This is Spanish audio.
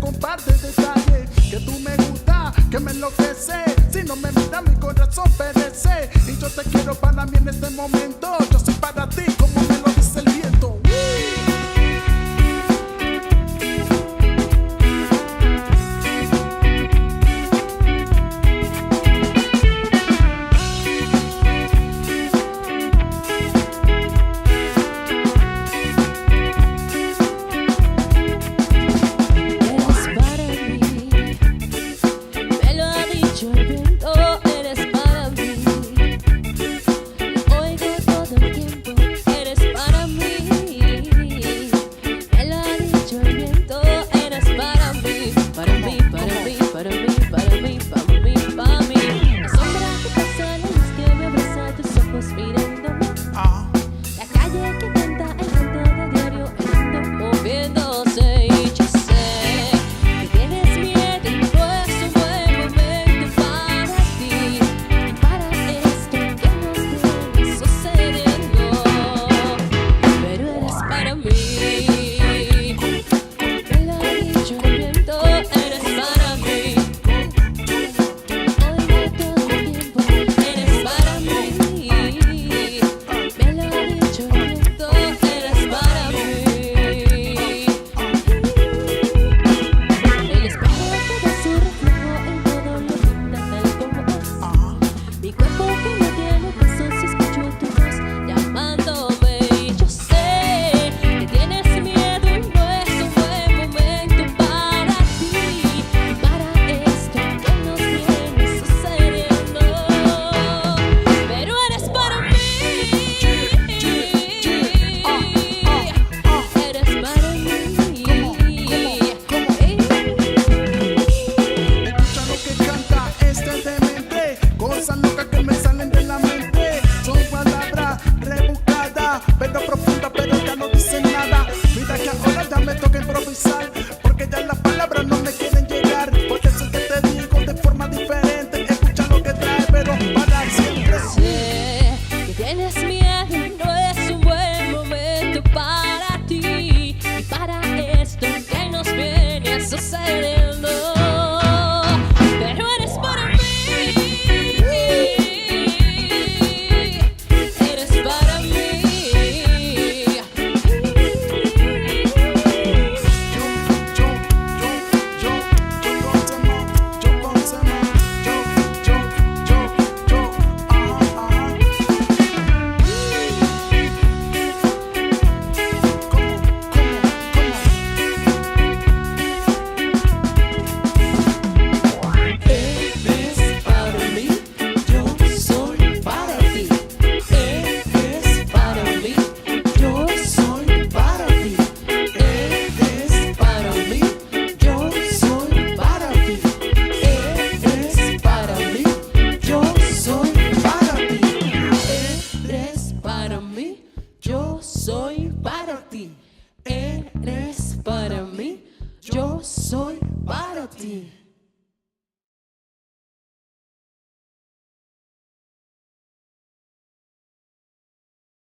comparte detalle, que tú me gusta, que me enloquece. Si no me miras mi corazón perece. Y yo te quiero para mí en este momento. Yo soy para ti como me lo dice el viento. Porque ya las palabras no me quieren llegar. Porque es el que te digo de forma diferente. Escucha lo que trae, pero para siempre. Sé que tienes miedo, no es un buen momento para ti y para esto que nos viene sucediendo. Pero eres para mí. Eres para mí. Yo soy para ti, eres para